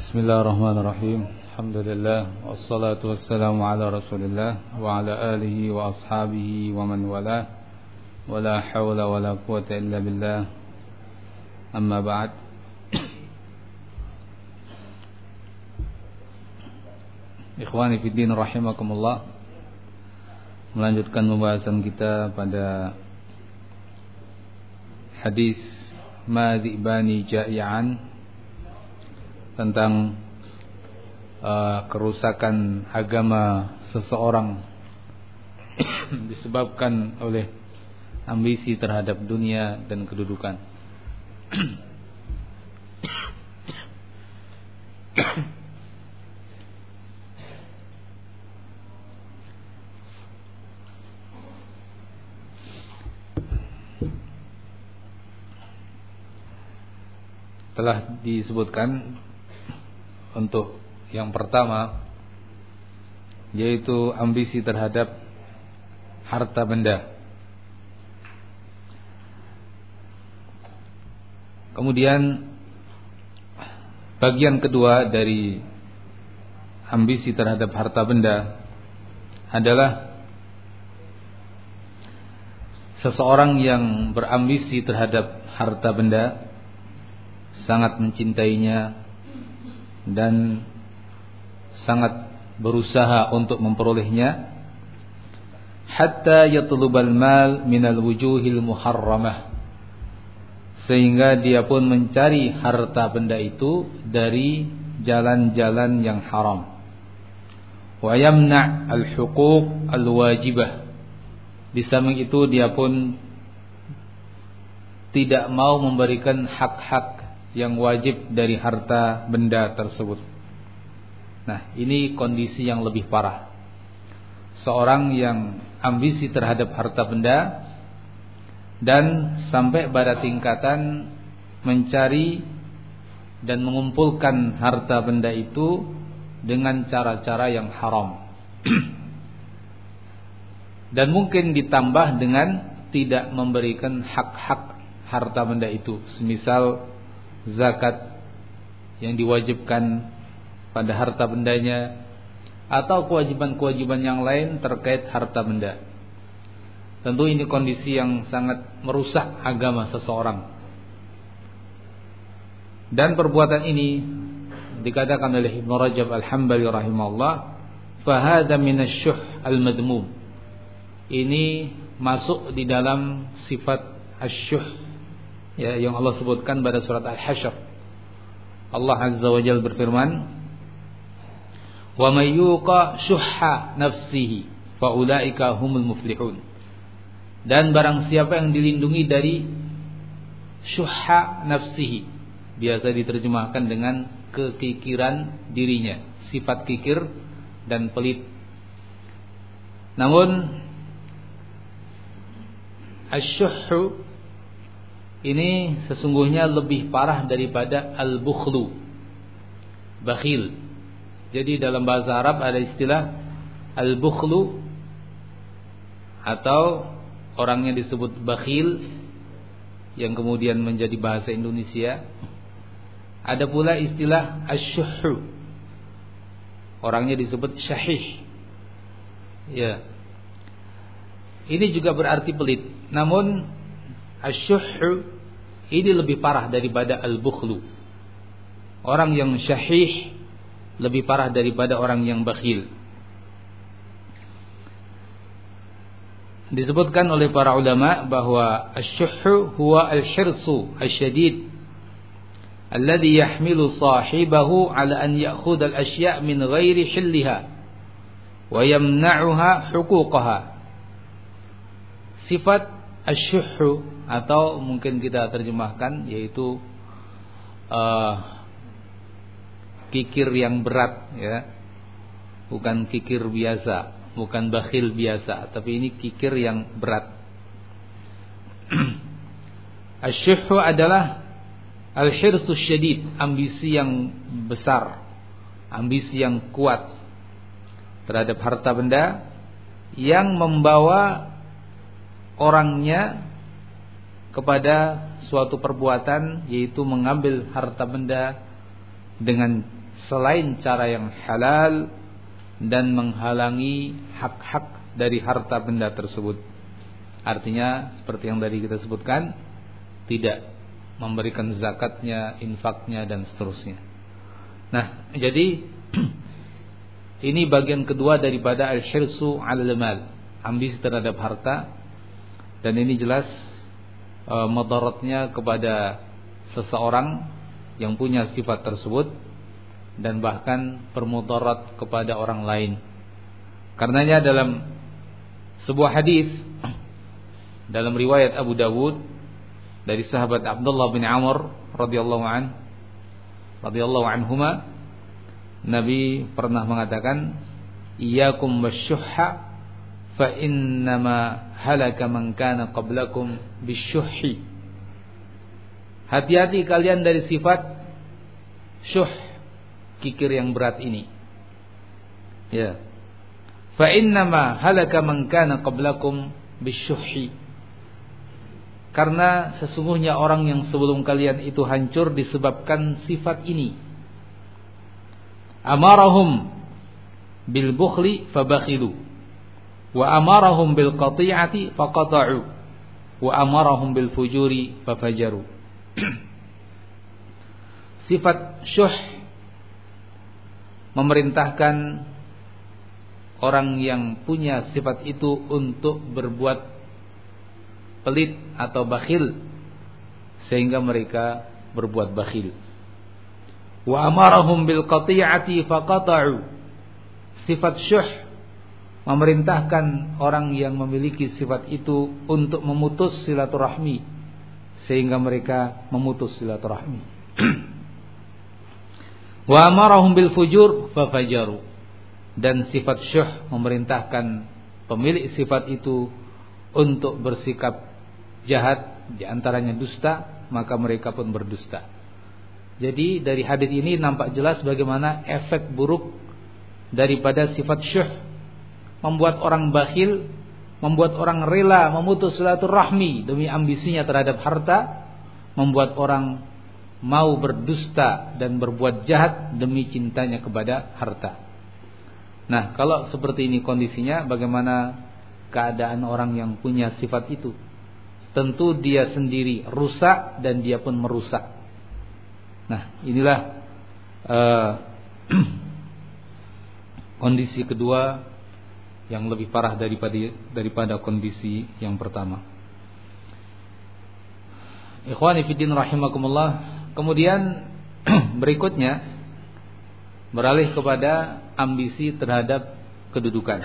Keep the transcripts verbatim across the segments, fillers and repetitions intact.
Bismillahirrahmanirrahim. Alhamdulillah wassalatu wassalamu ala Rasulillah wa ala alihi wa ashabihi wa man wala. Wala hawla wala quwwata illa billah. Amma ba'd. Ikhwani fi din rahimakumullah. Melanjutkan pembahasan kita pada hadis ma dzibani ja'ian, tentang uh, kerusakan agama seseorang disebabkan oleh ambisi terhadap dunia dan kedudukan. Telah disebutkan untuk yang pertama, yaitu ambisi terhadap harta benda. Kemudian bagian kedua dari ambisi terhadap harta benda adalah seseorang yang berambisi terhadap harta benda sangat mencintainya dan sangat berusaha untuk memperolehnya, hatta yatlubal mal minal wujuhil muharramah, sehingga dia pun mencari harta benda itu dari jalan-jalan yang haram. Wa yamna' al-huquq al-wajibah, di samping itu dia pun tidak mau memberikan hak-hak yang wajib dari harta benda tersebut. Nah, ini kondisi yang lebih parah. Seorang yang ambisi terhadap harta benda dan sampai pada tingkatan mencari dan mengumpulkan harta benda itu dengan cara-cara yang haram. Dan mungkin ditambah dengan tidak memberikan hak-hak harta benda itu, semisal zakat yang diwajibkan pada harta bendanya, atau kewajiban-kewajiban yang lain terkait harta benda. Tentu ini kondisi yang sangat merusak agama seseorang. Dan perbuatan ini dikatakan oleh Ibnu Rajab Al-Hambali rahimahullah, fahadha minasyuh al-madmum. Ini masuk di dalam sifat asyuh, ya, yang Allah sebutkan pada surat Al-Hasyr. Allah Azza wa Jalla berfirman, "Wa may yuqa syuhha nafsihi fa ulaika humul muflihun." Dan barang siapa yang dilindungi dari syuhha nafsihi, biasa diterjemahkan dengan kekikiran dirinya, sifat kikir dan pelit. Namun asyuhhu ini sesungguhnya lebih parah daripada al-bukhlu, bakhil. Jadi dalam bahasa Arab ada istilah al-bukhlu, atau orangnya disebut bakhil, yang kemudian menjadi bahasa Indonesia. Ada pula istilah asyuhhu, orangnya disebut syahih. Ya, ini juga berarti pelit. Namun asyuhhu ini lebih parah daripada al-bukhlu. Orang yang syahih lebih parah daripada orang yang bakhil. Disebutkan oleh para ulama bahwa asyuhhu huwa al-hirsu asyadid alladhi yahmilu sahibahu ala an ya'khudha al-ashya' min ghairi hilliha wa yamna'uha huquqaha. Sifat asyuhhu, atau mungkin kita terjemahkan yaitu uh, kikir yang berat, ya, bukan kikir biasa, bukan bakhil biasa, tapi ini kikir yang berat. Asyuhhu adalah al-hirsu syadid, ambisi yang besar, ambisi yang kuat terhadap harta benda, yang membawa orangnya kepada suatu perbuatan, yaitu mengambil harta benda dengan selain cara yang halal dan menghalangi hak-hak dari harta benda tersebut. Artinya seperti yang tadi kita sebutkan, tidak memberikan zakatnya, infaknya dan seterusnya. Nah, jadi ini bagian kedua daripada al-hirsu 'alal mal, ambisi terhadap harta, dan ini jelas e, mudaratnya kepada seseorang yang punya sifat tersebut dan bahkan bermudarat kepada orang lain. Karenanya dalam sebuah hadis dalam riwayat Abu Dawud dari sahabat Abdullah bin Amr radhiyallahu an radhiyallahu anhuma, Nabi pernah mengatakan, iyyakum wasyuhha fa innama halaka man kana qablakum bisyuhhi. Hati-hati kalian dari sifat syuh, kikir yang berat ini. Ya. Fa innama halaka man kana qablakum bisyuhhi. Karena sesungguhnya orang yang sebelum kalian itu hancur disebabkan sifat ini. Amarahum bil bukhli fabakhilu, wa amarahum bil qati'ati faqata'u, wa amarahum bil fujuri fafajaru. Sifat syuh memerintahkan orang yang punya sifat itu untuk berbuat pelit atau bakhil, sehingga mereka berbuat bakhil. Wa amarahum bil qati'ati faqata'u. Sifat syuh memerintahkan orang yang memiliki sifat itu untuk memutus silaturahmi, sehingga mereka memutus silaturahmi. Wa amarahum bil fujur fafajaru. Dan sifat syuh memerintahkan pemilik sifat itu untuk bersikap jahat, diantaranya dusta, maka mereka pun berdusta. Jadi dari hadis ini nampak jelas bagaimana efek buruk daripada sifat syuh, membuat orang bakhil, membuat orang rela memutus silaturahmi demi ambisinya terhadap harta, membuat orang mau berdusta dan berbuat jahat demi cintanya kepada harta. Nah, kalau seperti ini kondisinya, bagaimana keadaan orang yang punya sifat itu? Tentu dia sendiri rusak dan dia pun merusak. Nah, inilah uh, kondisi kedua yang lebih parah daripada daripada kondisi yang pertama. Ikhwani fiddin rahimakumullah. Kemudian berikutnya beralih kepada ambisi terhadap kedudukan.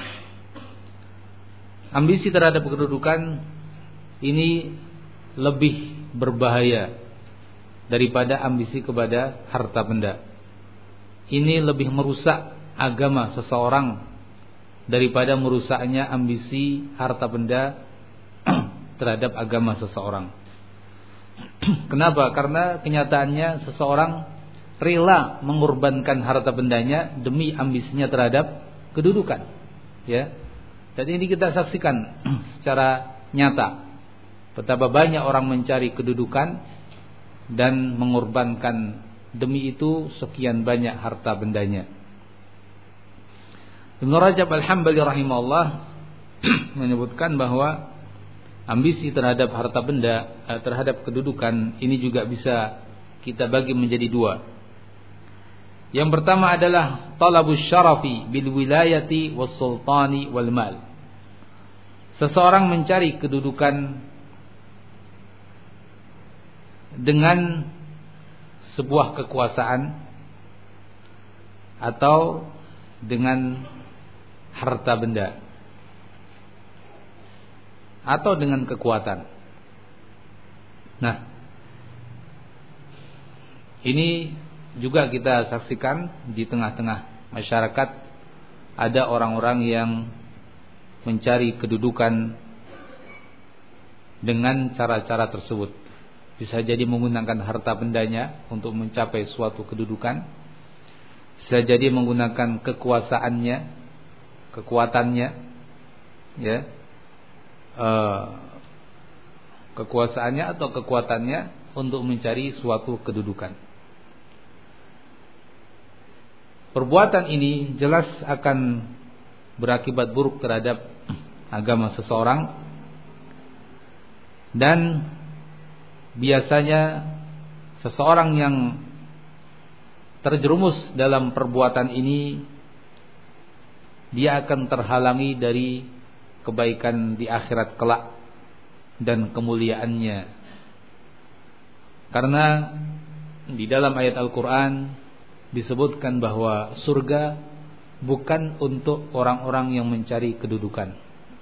Ambisi terhadap kedudukan ini lebih berbahaya daripada ambisi kepada harta benda. Ini lebih merusak agama seseorang daripada merusaknya ambisi harta benda terhadap agama seseorang. Kenapa? Karena kenyataannya seseorang rela mengorbankan harta bendanya demi ambisinya terhadap kedudukan. Ya. Dan ini kita saksikan secara nyata. Betapa banyak orang mencari kedudukan dan mengorbankan demi itu sekian banyak harta bendanya. Ibnu Rajab Al-Hambali rahimahullah menyebutkan bahwa ambisi terhadap harta benda, terhadap kedudukan ini juga bisa kita bagi menjadi dua. Yang pertama adalah talabus syarafi bil wilayati was sultani wal mal. Seseorang mencari kedudukan dengan sebuah kekuasaan atau dengan harta benda atau dengan kekuatan. Nah, ini juga kita saksikan di tengah-tengah masyarakat ada orang-orang yang mencari kedudukan dengan cara-cara tersebut. Bisa jadi menggunakan harta bendanya untuk mencapai suatu kedudukan. Bisa jadi menggunakan kekuasaannya, kekuatannya, ya, e, kekuasaannya atau kekuatannya untuk mencari suatu kedudukan. perbuatan ini jelas akan berakibat buruk terhadap agama seseorang, dan biasanya seseorang yang terjerumus dalam perbuatan ini dia akan terhalangi dari kebaikan di akhirat kelak dan kemuliaannya. Karena di dalam ayat Al-Quran disebutkan bahwa surga bukan untuk orang-orang yang mencari kedudukan.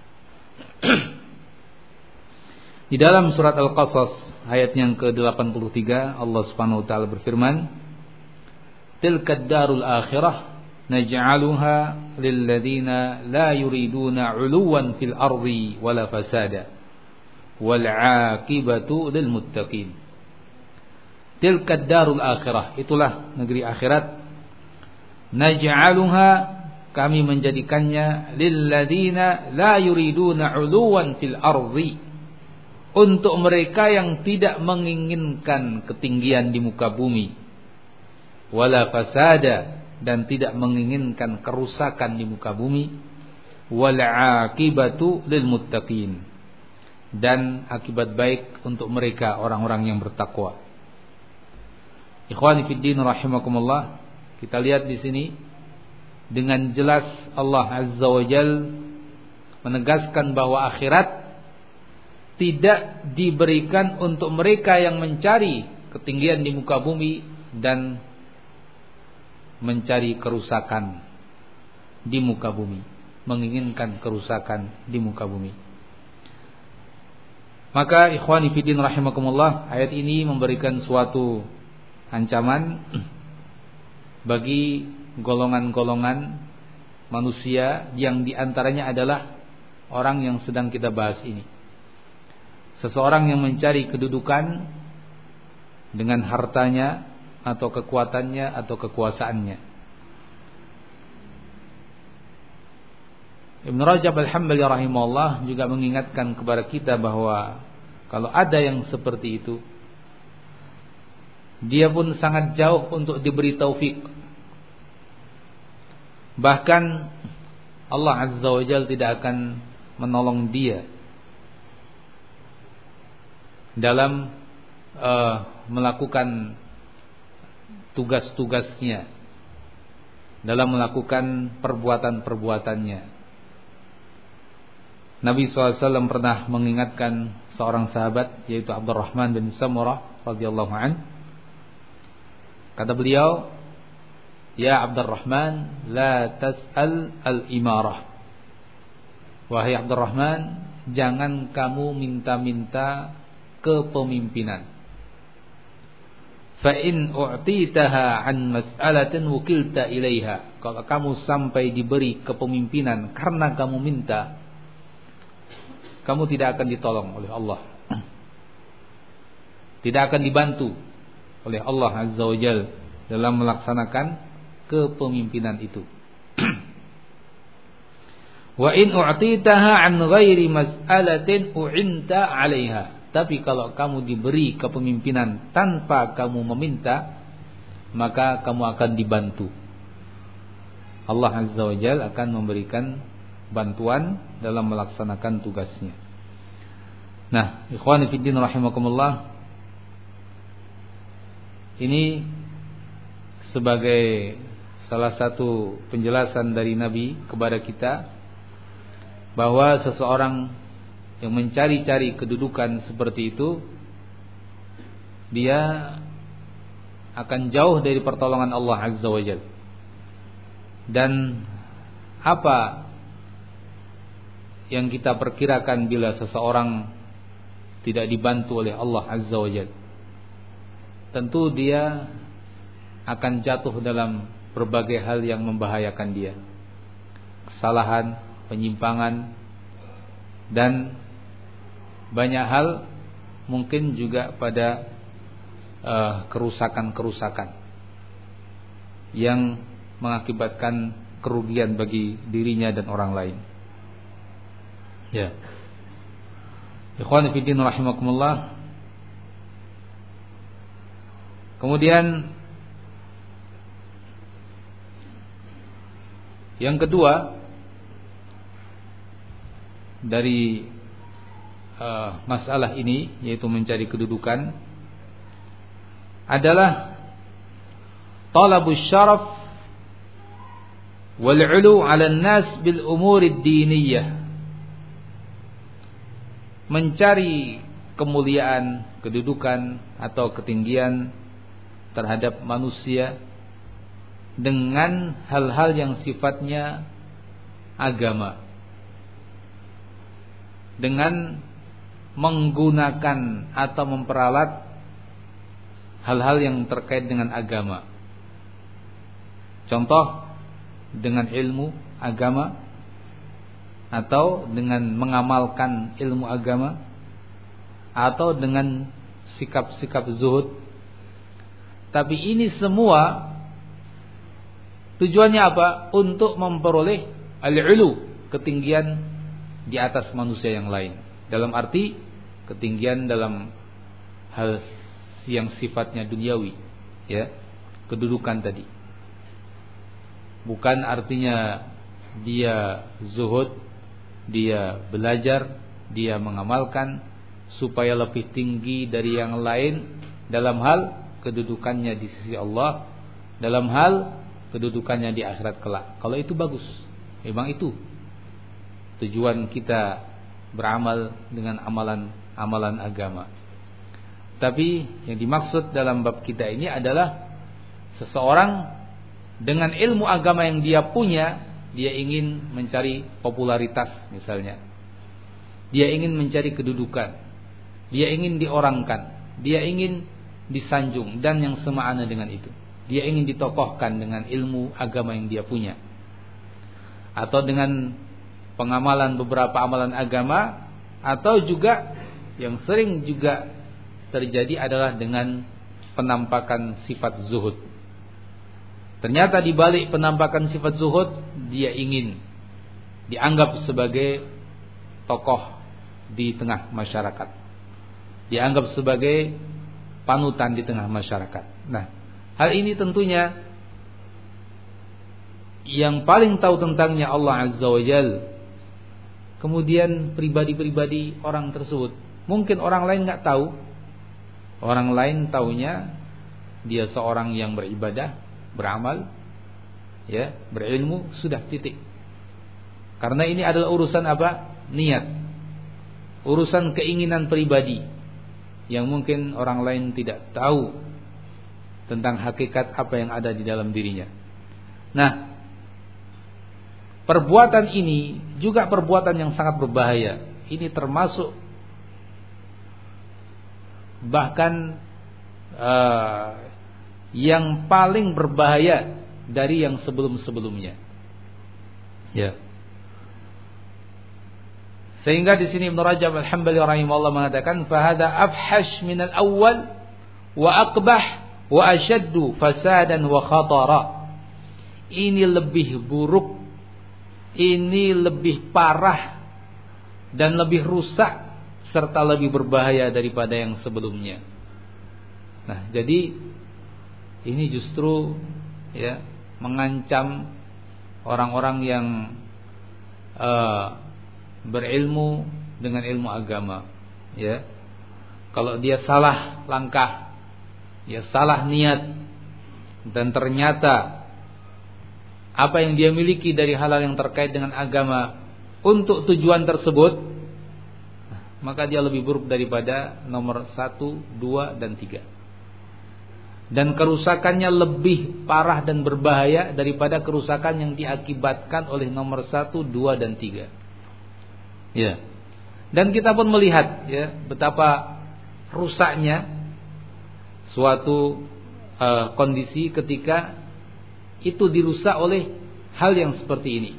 Di dalam surat Al-Qasas ayat yang ke delapan puluh tiga Allah Subhanahu wa taala berfirman, "Tilkad darul akhirah naj'aluha lil ladzina la yuriduna 'uluwan fil ardi wala fasada wal 'aqibatu lil muttaqin." Tilkad darul akhirah, itulah negeri akhirat. Naj'aluha, kami menjadikannya lil ladzina la yuriduna 'uluwan fil ardi, untuk mereka yang tidak menginginkan ketinggian di muka bumi, wala fasada, dan tidak menginginkan kerusakan di muka bumi, wal aqibatu lil muttaqin, dan akibat baik untuk mereka orang-orang yang bertakwa. Ikhwani fid din rahimakumullah, kita lihat di sini dengan jelas Allah Azza wa Jalla menegaskan bahwa akhirat tidak diberikan untuk mereka yang mencari ketinggian di muka bumi dan mencari kerusakan di muka bumi, menginginkan kerusakan di muka bumi. Maka ikhwani fillah rahimakumullah, ayat ini memberikan suatu ancaman bagi golongan-golongan manusia yang diantaranya adalah orang yang sedang kita bahas ini. Seseorang yang mencari kedudukan dengan hartanya atau kekuatannya atau kekuasaannya. Ibn Rajab Al-Hambali rahimahullah juga mengingatkan kepada kita bahwa kalau ada yang seperti itu, dia pun sangat jauh untuk diberi taufik. Bahkan Allah Azza wa Jalla tidak akan menolong dia dalam uh, melakukan tugas-tugasnya, dalam melakukan perbuatan-perbuatannya. Nabi shallallahu alaihi wasallam pernah mengingatkan seorang sahabat, yaitu Abdurrahman bin Samurah radhiyallahu an. Kata beliau, "Ya Abdurrahman, la tas'al al-imarah." Wahai Abdurrahman, jangan kamu minta-minta kepemimpinan. Fa in u'titaha an mas'alatin wukilta ilaiha. Kalau kamu sampai diberi kepemimpinan karena kamu minta, kamu tidak akan ditolong oleh Allah. Tidak akan dibantu oleh Allah Azza wa Jalla dalam melaksanakan kepemimpinan itu. Wa in u'titaha an ghairi mas'alatin u'inta 'alaiha. Tapi kalau kamu diberi kepemimpinan tanpa kamu meminta, maka kamu akan dibantu. Allah Azza wa Jalla akan memberikan bantuan dalam melaksanakan tugasnya. Nah, ikhwani fiddin rahimakumullah, ini sebagai salah satu penjelasan dari Nabi kepada kita bahwa seseorang yang mencari-cari kedudukan seperti itu, dia akan jauh dari pertolongan Allah Azza wa Jalla. Dan apa yang kita perkirakan bila seseorang tidak dibantu oleh Allah Azza wa Jalla? Tentu dia akan jatuh dalam berbagai hal yang membahayakan dia. Kesalahan, penyimpangan, dan banyak hal, mungkin juga pada uh, kerusakan-kerusakan yang mengakibatkan kerugian bagi dirinya dan orang lain. Ya. Ikhwan fillah rahimakumullah. Kemudian Yang kedua dari uh, masalah ini, yaitu mencari kedudukan, adalah talabus syaraf wal 'ulu 'ala an-nas bil umur ad-diniyah. Mencari kemuliaan, kedudukan atau ketinggian terhadap manusia dengan hal-hal yang sifatnya agama, dengan menggunakan atau memperalat hal-hal yang terkait dengan agama. Contoh, dengan ilmu agama atau dengan mengamalkan ilmu agama atau dengan sikap-sikap zuhud. Tapi ini semua tujuannya apa? Untuk memperoleh al-'ulu, ketinggian di atas manusia yang lain. Dalam arti ketinggian dalam hal yang sifatnya duniawi, ya, kedudukan tadi. Bukan artinya dia zuhud, dia belajar, dia mengamalkan supaya lebih tinggi dari yang lain dalam hal kedudukannya di sisi Allah, dalam hal kedudukannya di akhirat kelak. Kalau itu bagus, memang itu tujuan kita beramal dengan amalan-amalan agama. Tapi yang dimaksud dalam bab kita ini adalah seseorang dengan ilmu agama yang dia punya, dia ingin mencari popularitas misalnya. Dia ingin mencari kedudukan. Dia ingin diorangkan. Dia ingin disanjung dan yang semakna dengan itu. Dia ingin ditokohkan dengan ilmu agama yang dia punya. Atau dengan pengamalan beberapa amalan agama, atau juga yang sering juga terjadi adalah dengan penampakan sifat zuhud. Ternyata di balik penampakan sifat zuhud, dia ingin dianggap sebagai tokoh di tengah masyarakat, dianggap sebagai panutan di tengah masyarakat. Nah, hal ini tentunya yang paling tahu tentangnya Allah Azza wa Jalla. Kemudian pribadi-pribadi orang tersebut, mungkin orang lain nggak tahu. Orang lain taunya dia seorang yang beribadah, beramal, ya, berilmu, sudah, titik. Karena ini adalah urusan apa? Niat. Urusan keinginan pribadi yang mungkin orang lain tidak tahu tentang hakikat apa yang ada di dalam dirinya. Nah, perbuatan ini juga perbuatan yang sangat berbahaya. Ini termasuk bahkan uh, yang paling berbahaya dari yang sebelum-sebelumnya. Ya. Sehingga di sini Ibnu Rajab Al-Hambali rahimahullah mengatakan, "Fahada afhash min al-awwal wa aqbah wa ashaddu fasadan wa khatara." Ini lebih buruk, ini lebih parah dan lebih rusak serta lebih berbahaya daripada yang sebelumnya. Nah, jadi ini justru, ya, mengancam orang-orang yang uh, berilmu dengan ilmu agama, ya. Kalau dia salah langkah, dia salah niat, dan ternyata apa yang dia miliki dari hal-hal yang terkait dengan agama untuk tujuan tersebut, maka dia lebih buruk daripada nomor satu, dua, dan tiga. Dan kerusakannya lebih parah dan berbahaya daripada kerusakan yang diakibatkan oleh nomor satu, dua, dan tiga. Ya. Dan kita pun melihat, ya, betapa rusaknya suatu uh, kondisi ketika itu dirusak oleh hal yang seperti ini.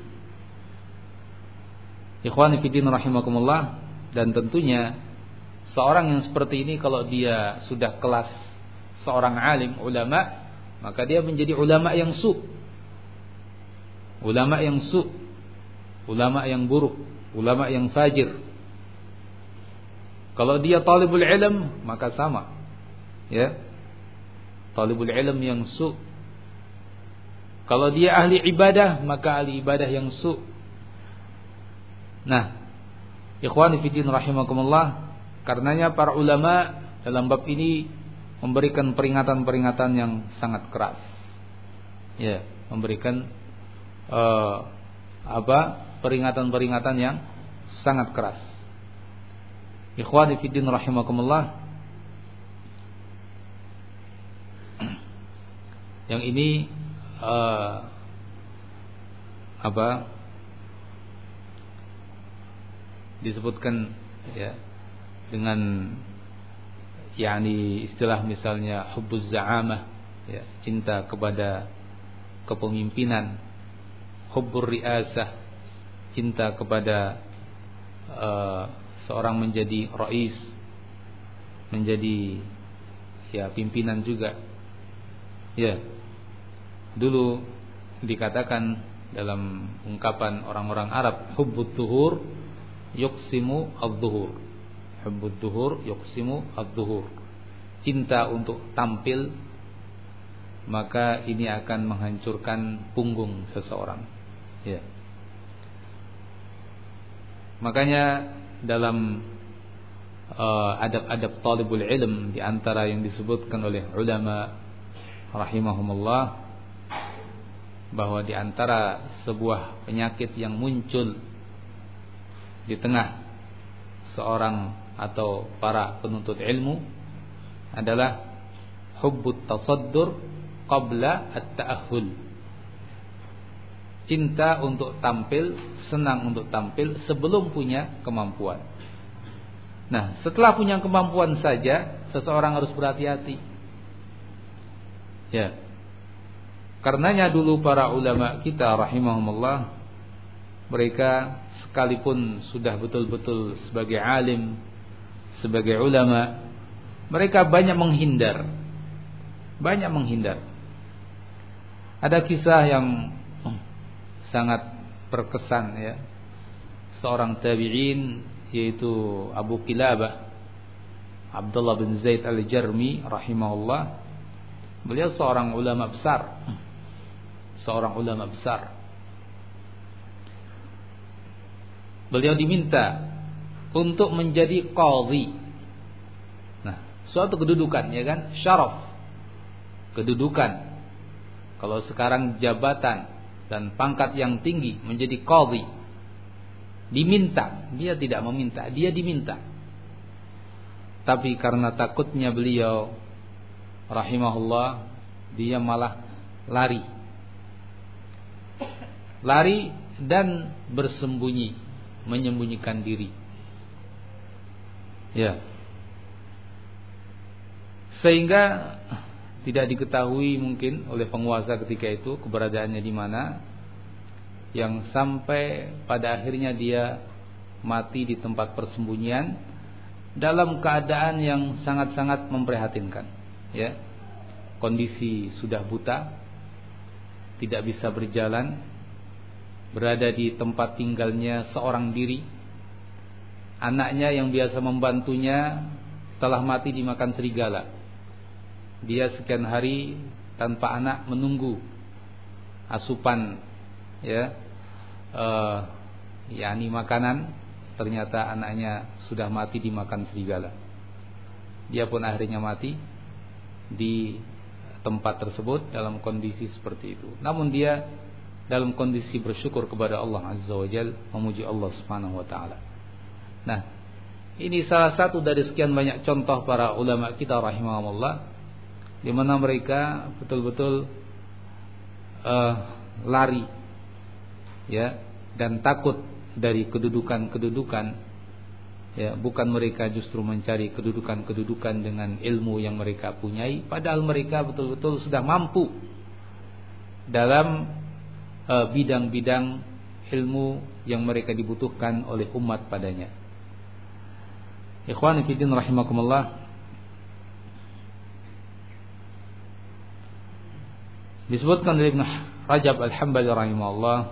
Ikhwani fillah rahimakumullah. Dan tentunya seorang yang seperti ini kalau dia sudah kelas seorang alim, ulama, maka dia menjadi ulama yang su. Ulama yang su. Ulama yang buruk, ulama yang fajir. Kalau dia talibul ilm, maka sama. Ya. Talibul ilm yang su. Kalau dia ahli ibadah, maka ahli ibadah yang su'. Nah, ikhwani fiddin rahimakumullah, karenanya para ulama dalam bab ini memberikan peringatan-peringatan yang sangat keras. Ya, memberikan uh, apa? peringatan-peringatan yang sangat keras. Ikhwani fiddin rahimakumullah, yang ini uh, apa? disebutkan ya dengan yakni istilah misalnya hubbuz za'amah, ya, cinta kepada kepemimpinan, hubbur riasah, cinta kepada uh, seorang menjadi rais, menjadi ya pimpinan juga. Ya. Dulu dikatakan dalam ungkapan orang-orang Arab, hubbut tuhur yuqsimu adh-dhuhur. Hubbut tuhur yuqsimu adh-dhuhur. Cinta untuk tampil, maka ini akan menghancurkan punggung seseorang. Ya. Makanya dalam uh, adab-adab talibul ilm, di antara yang disebutkan oleh ulama rahimahumullah, bahwa di antara sebuah penyakit yang muncul di tengah seorang atau para penuntut ilmu adalah hubbut tasaddur qabla at-ta'ahhul. Cinta untuk tampil, senang untuk tampil sebelum punya kemampuan. Nah, setelah punya kemampuan saja seseorang harus berhati-hati. Ya. Karenanya dulu para ulama kita rahimahumullah, mereka sekalipun sudah betul-betul sebagai alim, sebagai ulama, mereka banyak menghindar. Banyak menghindar. Ada kisah yang sangat berkesan ya. Seorang tabi'in, yaitu Abu Kilabah Abdullah bin Zaid al-Jarmi rahimahullah. Beliau seorang ulama besar. Seorang ulama besar. Beliau diminta untuk menjadi qadhi. Nah, suatu kedudukan ya kan, syaraf. Kedudukan. Kalau sekarang jabatan dan pangkat yang tinggi, menjadi qadhi. Diminta, dia tidak meminta, dia diminta. Tapi karena takutnya beliau rahimahullah, dia malah lari. Lari dan bersembunyi, menyembunyikan diri. Ya. Sehingga tidak diketahui mungkin oleh penguasa ketika itu keberadaannya di mana, yang sampai pada akhirnya dia mati di tempat persembunyian dalam keadaan yang sangat-sangat memprihatinkan. Ya. Kondisi sudah buta, tidak bisa berjalan, berada di tempat tinggalnya seorang diri. Anaknya yang biasa membantunya telah mati dimakan serigala. Dia sekian hari tanpa anak menunggu asupan ya uh, yakni makanan, ternyata anaknya sudah mati dimakan serigala. Dia pun akhirnya mati di tempat tersebut dalam kondisi seperti itu. Namun dia dalam kondisi bersyukur kepada Allah Azza wa Jalla, memuji Allah Subhanahu wa taala. Nah, ini salah satu dari sekian banyak contoh para ulama kita rahimahumullah, di mana mereka betul-betul uh, lari ya dan takut dari kedudukan-kedudukan, ya, bukan mereka justru mencari kedudukan-kedudukan dengan ilmu yang mereka punyai, padahal mereka betul-betul sudah mampu dalam uh, bidang-bidang ilmu yang mereka dibutuhkan oleh umat padanya. Ikhwani fi din rahimakumullah, disebutkan oleh Ibnu Rajab Al-Hambali rahimahullah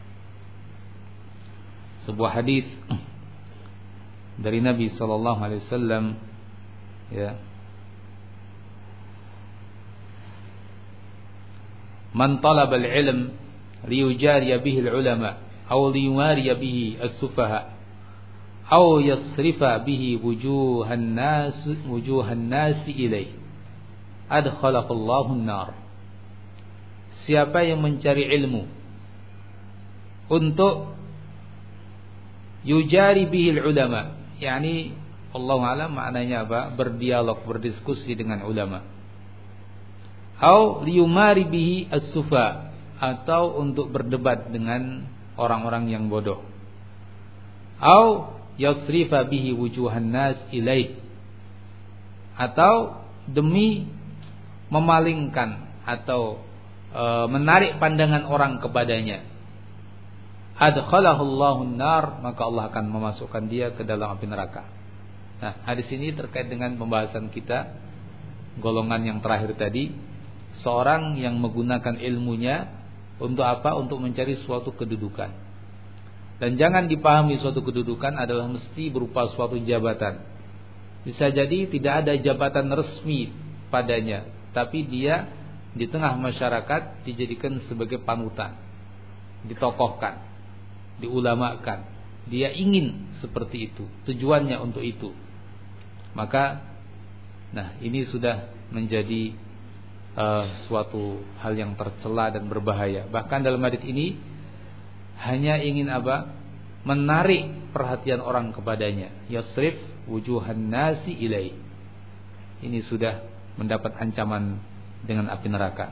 sebuah hadis dari Nabi sallallahu alaihi wasallam, ya, man talaba al-ilm liyujariya bihi al-ulama aw liyumariya bihi as-sufaha aw yasrifa bihi wujuhan nas wujuhan nas ilaihi adkhalahu Allahu an-nar. Siapa yang mencari ilmu untuk yujari bihi al-ulama, yakni Allahu a'lam maknanya apa? Berdialog, berdiskusi dengan ulama. Au liyumari bihi as-sufa, atau untuk berdebat dengan orang-orang yang bodoh. Au yasrifa bihi wujuhan nas ilaih, atau demi memalingkan atau e, menarik pandangan orang kepadanya. Adkhalahu Allahu an-nar, maka Allah akan memasukkan dia ke dalam api neraka. Nah, hadis ini terkait dengan pembahasan kita golongan yang terakhir tadi, seorang yang menggunakan ilmunya untuk apa? Untuk mencari suatu kedudukan. Dan jangan dipahami suatu kedudukan adalah mesti berupa suatu jabatan. Bisa jadi tidak ada jabatan resmi padanya, tapi dia di tengah masyarakat dijadikan sebagai panutan, ditokohkan, diulamakan. Dia ingin seperti itu, tujuannya untuk itu. Maka nah ini sudah menjadi uh, suatu hal yang tercela dan berbahaya. Bahkan dalam hadis ini hanya ingin apa? Menarik perhatian orang kepadanya. Yasrif wujuhan nasi ilai. Ini sudah mendapat ancaman dengan api neraka.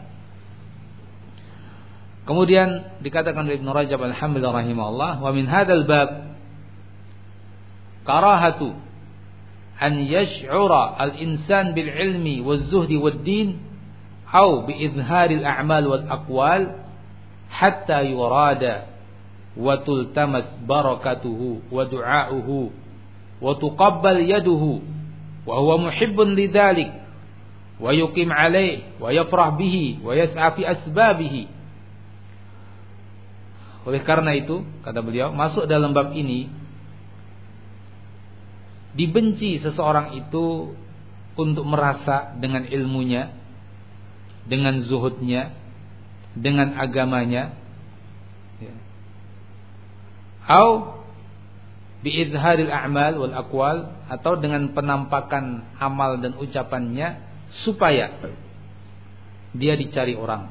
Kemudian dikatakan oleh Ibnu Rajab Al-Hambali rahimahullah, wa min hadzal bab karahatu an yash'ura al-insan bil ilmi waz zuhdi wad din aw bi izharil a'mal wal aqwal hatta yurada wa tultamas barakatuhu wa du'a'uhu wa tuqabbal yaduhu wa huwa muhibbun lidzalik wa yuqim alayhi wa yafrah bihi wa yas'a fi asbabihi. Oleh karena itu, kata beliau, masuk dalam bab ini dibenci seseorang itu untuk merasa dengan ilmunya, dengan zuhudnya, dengan agamanya, ya. Au biizharil a'mal wal aqwal, atau dengan penampakan amal dan ucapannya supaya dia dicari orang,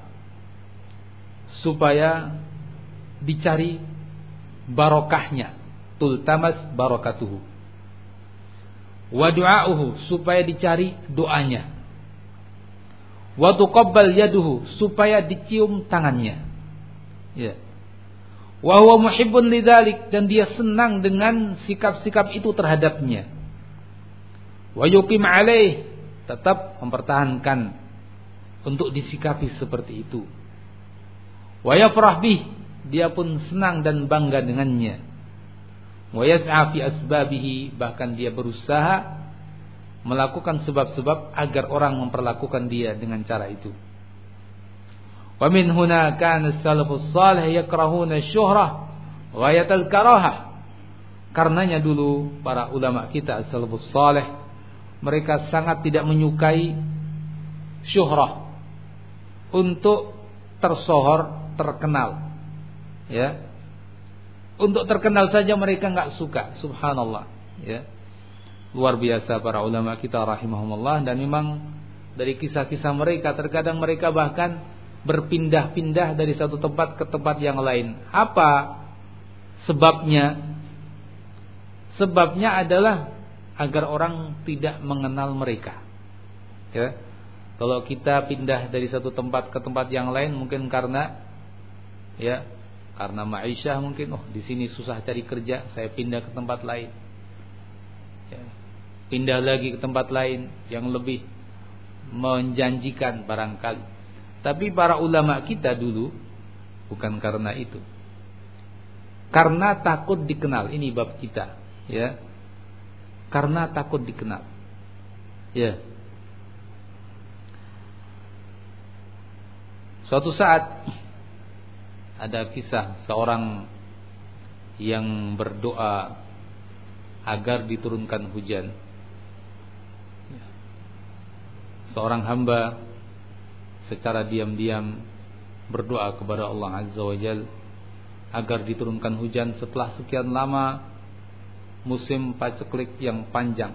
supaya dicari barokahnya, tultamas barakatuhu, wa du'a'uhu, supaya dicari doanya, wa tuqabbal yaduhu, supaya dicium tangannya, ya. Wa huwa muhibbun lidzalik, dan dia senang dengan sikap-sikap itu terhadapnya. Wa yuqim alaih, tetap mempertahankan untuk disikapi seperti itu. Wa yafrah bih, dia pun senang dan bangga dengannya. Wa yas'a fi asbabihi, bahkan dia berusaha melakukan sebab-sebab agar orang memperlakukan dia dengan cara itu. Wa min huna kana as-salafus salih yakrahuna asy-syuhrah ghayatal karahah. Karenanya dulu para ulama kita as-salafus salih, mereka sangat tidak menyukai syuhrah, untuk tersohor, terkenal, ya. Untuk terkenal saja mereka enggak suka, subhanallah, ya. Luar biasa para ulama kita rahimahumullah. Dan memang dari kisah-kisah mereka, terkadang mereka bahkan berpindah-pindah dari satu tempat ke tempat yang lain. Apa sebabnya? Sebabnya adalah agar orang tidak mengenal mereka, ya. Kalau kita pindah dari satu tempat ke tempat yang lain, mungkin karena ya karena ma'isyah, mungkin oh di sini susah cari kerja, saya pindah ke tempat lain, ya. Pindah lagi ke tempat lain yang lebih menjanjikan barangkali. Tapi para ulama kita dulu bukan karena itu, karena takut dikenal. Ini bab kita, ya. Karena takut dikenal, ya. Suatu saat ada kisah seorang yang berdoa agar diturunkan hujan. Seorang hamba secara diam-diam berdoa kepada Allah Azza wa Jalla agar diturunkan hujan setelah sekian lama musim paceklik yang panjang.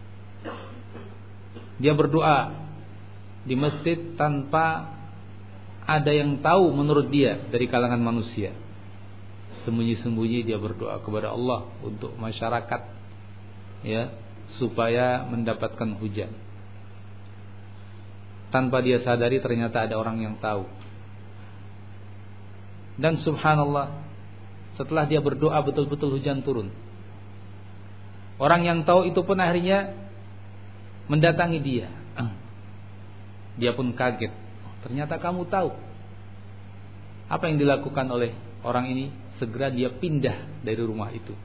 Dia berdoa di masjid tanpa ada yang tahu menurut dia dari kalangan manusia. Sembunyi-sembunyi dia berdoa kepada Allah untuk masyarakat, ya, supaya mendapatkan hujan. Tanpa dia sadari ternyata ada orang yang tahu. Dan subhanallah, setelah dia berdoa betul-betul hujan turun. Orang yang tahu itu pun akhirnya mendatangi dia. Dia pun kaget. Ternyata kamu tahu. Apa yang dilakukan oleh orang ini? Segera dia pindah dari rumah itu.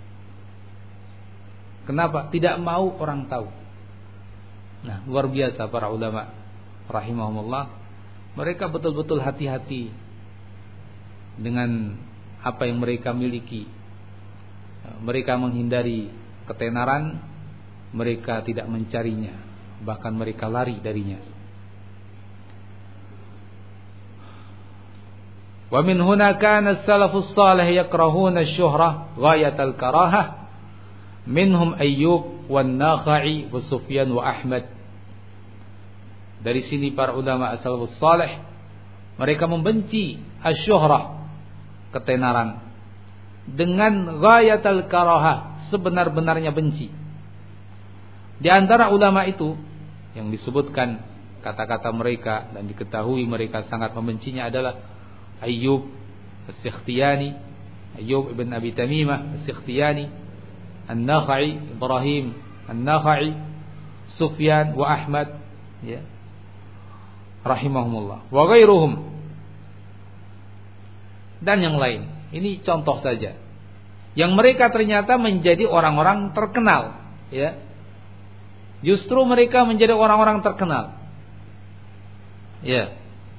Kenapa? Tidak mau orang tahu. Nah, luar biasa para ulama rahimahumullah. Mereka betul-betul hati-hati dengan apa yang mereka miliki. Mereka menghindari ketenaran, mereka tidak mencarinya, bahkan mereka lari darinya. Wa min huna kana as-salafus salih yakrahuna asy-syuhrah ghayatal karahah, minhum Ayyub wan Nakha'i wa Sufyan wa Ahmad. Dari sini para ulama as-salafus salih mereka membenci asy-syuhrah, ketenaran, dengan ghayatal karahah, sebenar-benarnya benci. Di antara ulama itu yang disebutkan kata-kata mereka dan diketahui mereka sangat membencinya adalah Ayyub As-Sikhtiyani, Ayyub ibn Abi Tamimah As-Sikhtiyani, An-Nakha'i Ibrahim An-Nakha'i, Sufyan wa Ahmad, ya, rahimahumullah, wa ghairuhum, dan yang lain. Ini contoh saja yang mereka ternyata menjadi orang-orang terkenal, ya. Justru mereka menjadi orang-orang terkenal, ya,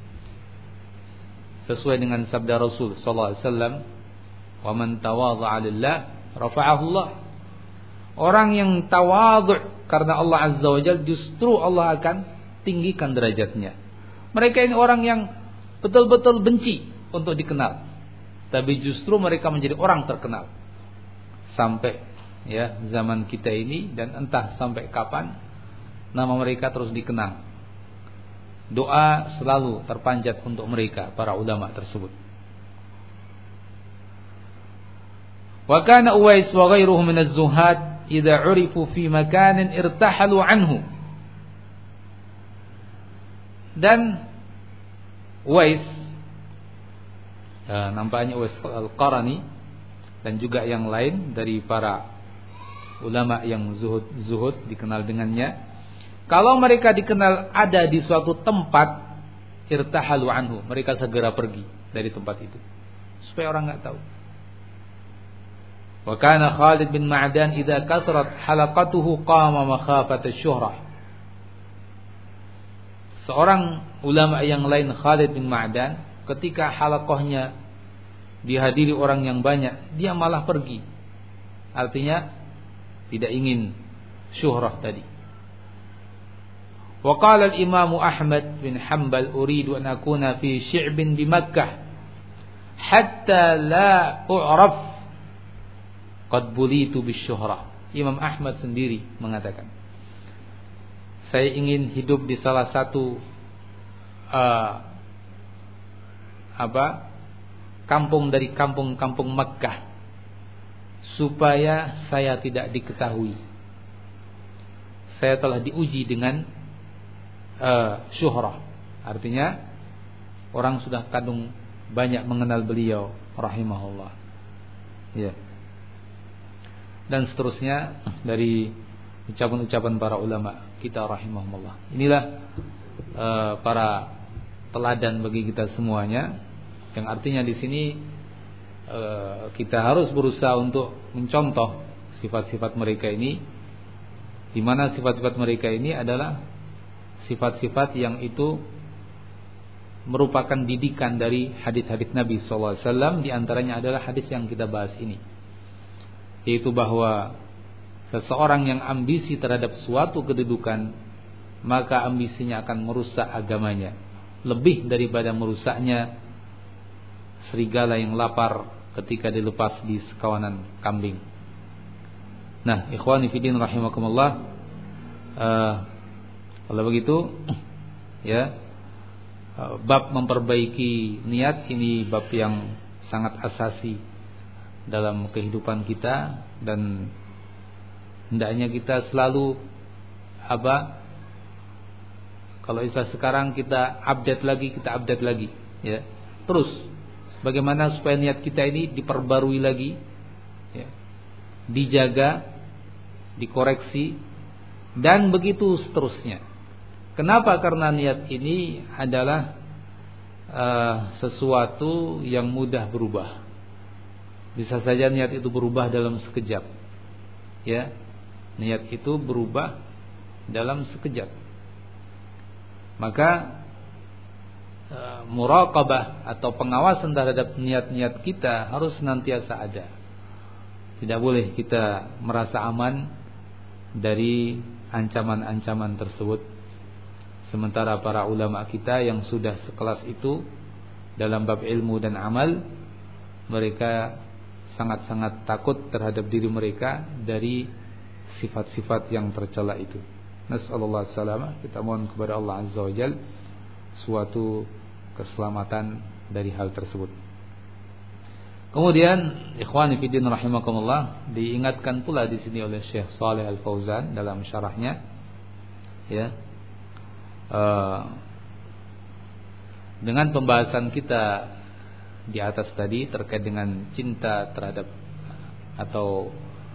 sesuai dengan sabda Rasul sallallahu alaihi wasallam, "Wa man tawadha'a lillah rafa'ahu Allah." Orang yang tawadhu karena Allah Azza wa Jalla, justru Allah akan tinggikan derajatnya. Mereka ini orang yang betul-betul benci untuk dikenal, tapi justru mereka menjadi orang terkenal sampai, ya, zaman kita ini, dan entah sampai kapan nama mereka terus dikenang. Doa selalu terpanjat untuk mereka, para ulama tersebut. Wa kana Uwais wa ghairuhu min az-zuhad idza 'urifu fi makanin irtahalu anhu. Dan Uwais, ya, nampaknya Uwais Al-Qarani dan juga yang lain dari para ulama yang zuhud-zuhud dikenal dengannya, kalau mereka dikenal ada di suatu tempat, irtahalu anhu, mereka segera pergi dari tempat itu supaya orang enggak tahu. Wa kana Khalid bin Ma'dan idza kasrat halaqatuhu qama makhafat asy-syuhrah. Seorang ulama yang lain, Khalid bin Ma'dan, ketika halaqahnya dihadiri orang yang banyak, dia malah pergi. Artinya tidak ingin syuhrah tadi. Wa qala al-Imam Ahmad bin Hanbal, uridu an akuna fi syi'bin bi Makkah hatta la u'raf qad bulitu bisyuhrah. Imam Ahmad sendiri mengatakan, saya ingin hidup di salah satu uh, apa kampung dari kampung-kampung Makkah supaya saya tidak diketahui. Saya telah diuji dengan uh, syuhrah. Artinya orang sudah kadung banyak mengenal beliau rahimahullah, ya. Dan seterusnya dari ucapan-ucapan para ulama kita rahimahumullah. Inilah uh, para teladan bagi kita semuanya, yang artinya di sini uh, kita harus berusaha untuk mencontoh sifat-sifat mereka ini, di mana sifat-sifat mereka ini adalah sifat-sifat yang itu merupakan didikan dari hadis-hadis Nabi sallallahu alaihi wasallam. Di antaranya adalah hadis yang kita bahas ini, yaitu bahwa seseorang yang ambisi terhadap suatu kedudukan, maka ambisinya akan merusak agamanya lebih daripada merusaknya serigala yang lapar ketika dilepas di sekawanan kambing. Nah, ikhwani fillah rahimakumullah, uh, kalau begitu ya, uh, bab memperbaiki niat ini bab yang sangat asasi dalam kehidupan kita, dan hendaknya kita selalu apa, kalau istilah sekarang kita update lagi, kita update lagi ya. Terus bagaimana supaya niat kita ini diperbarui lagi ya, dijaga, dikoreksi, dan begitu seterusnya. Kenapa? Karena niat ini adalah uh, sesuatu yang mudah berubah. Bisa saja niat itu berubah dalam sekejap ya. Niat itu berubah dalam sekejap. Maka uh, muraqabah atau pengawasan terhadap niat-niat kita harus senantiasa ada. Tidak boleh kita merasa aman dari ancaman-ancaman tersebut, sementara para ulama kita yang sudah sekelas itu dalam bab ilmu dan amal, mereka sangat-sangat takut terhadap diri mereka dari sifat-sifat yang tercela itu. Nasallallahu alaihi wasallam, kita mohon kepada Allah Azza wa Jalla suatu keselamatan dari hal tersebut. Kemudian ikhwani fillah rahimakumullah, diingatkan pula di sini oleh Syekh Shalih Al Fauzan dalam syarahnya ya, uh, dengan pembahasan kita di atas tadi terkait dengan cinta terhadap atau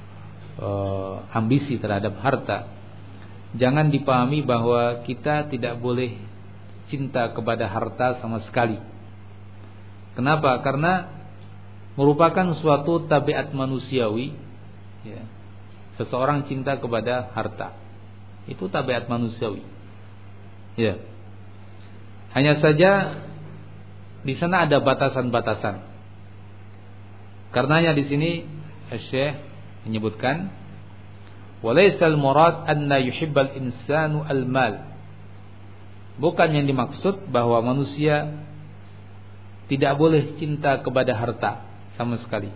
uh, ambisi terhadap harta, jangan dipahami bahwa kita tidak boleh cinta kepada harta sama sekali. Kenapa? Karena merupakan suatu tabiat manusiawi ya. Seseorang cinta kepada harta, itu tabiat manusiawi ya. Hanya saja di sana ada batasan-batasan. Karenanya di sini Syekh menyebutkan, walaysal murad anna yuhibbal insanu al-mal. Bukan yang dimaksud bahwa manusia tidak boleh cinta kepada harta sama sekali.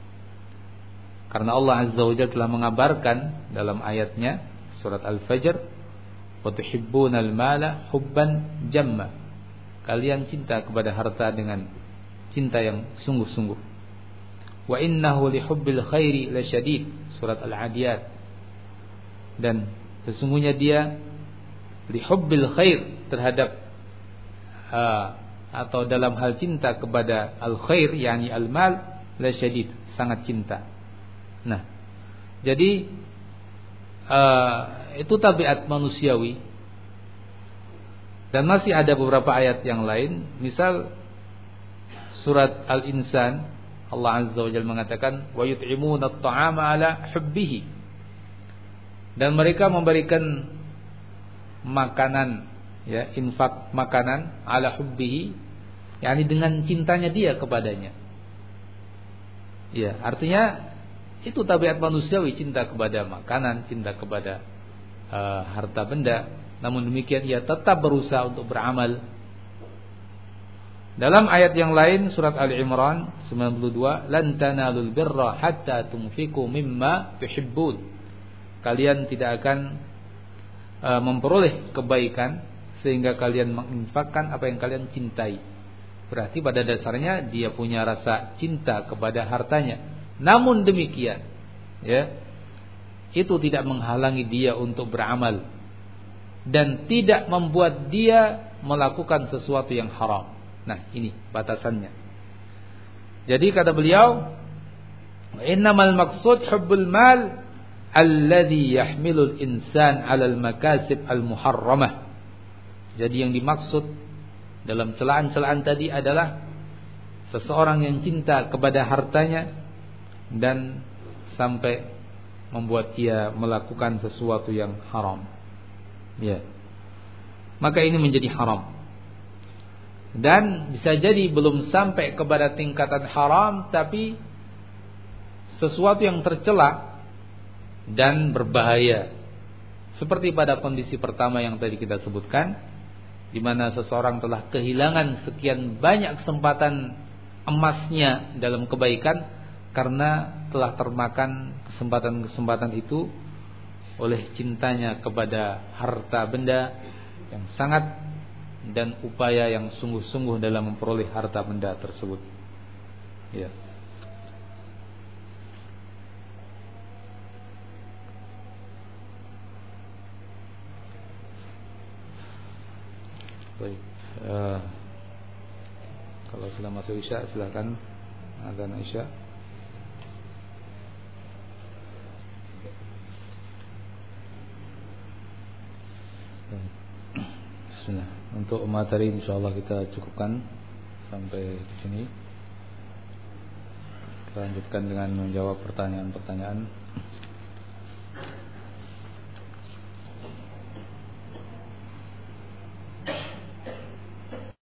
Karena Allah Azza wa Jalla telah mengabarkan dalam ayatnya surat Al-Fajr, wa tuhibbunal mala hubban jamma. Kalian cinta kepada harta dengan cinta yang sungguh-sungguh. Wa innahu lihubbil khairi lasyadid, surat Al-Adiyat. Dan sesungguhnya dia lihubbil khair, terhadap uh, atau dalam hal cinta kepada al-khair yakni al-mal lasyadid, sangat cinta. Nah, jadi uh, itu tabiat manusiawi. Dan masih ada beberapa ayat yang lain, misal surat Al-Insan, Allah Azza wa Jalla mengatakan wa yut'imuna at-ta'ama 'ala hubbihi, dan mereka memberikan makanan ya, infak makanan 'ala hubbihi, yakni dengan cintanya dia kepadanya. Ya, artinya itu tabiat manusiawi, cinta kepada makanan, cinta kepada uh, harta benda. Namun demikian ia tetap berusaha untuk beramal. Dalam ayat yang lain surat Ali Imran sembilan puluh dua, lan tanalul birra hatta tunfiqu mimma tuhibbun. Kalian tidak akan uh, memperoleh kebaikan sehingga kalian menginfakkan apa yang kalian cintai. Berarti pada dasarnya dia punya rasa cinta kepada hartanya. Namun demikian, ya, itu tidak menghalangi dia untuk beramal dan tidak membuat dia melakukan sesuatu yang haram. Nah, ini batasannya. Jadi kata beliau, innamal maqsud hubbul mal alladhi yahmilul insan 'alal makasib al-muharramah. Jadi yang dimaksud dalam celaan-celaan tadi adalah seseorang yang cinta kepada hartanya dan sampai membuat ia melakukan sesuatu yang haram. Ya. Maka ini menjadi haram. Dan bisa jadi belum sampai kepada tingkatan haram, tapi sesuatu yang tercela dan berbahaya. Seperti pada kondisi pertama yang tadi kita sebutkan, di mana seseorang telah kehilangan sekian banyak kesempatan emasnya dalam kebaikan karena telah termakan kesempatan-kesempatan itu oleh cintanya kepada harta benda yang sangat dan upaya yang sungguh-sungguh dalam memperoleh harta benda tersebut. Ya. Baik. Uh, kalau sudah masuk Isya silakan azan Isya. Bismillah. Untuk materi insyaallah kita cukupkan sampai di sini. Kita lanjutkan dengan menjawab pertanyaan-pertanyaan.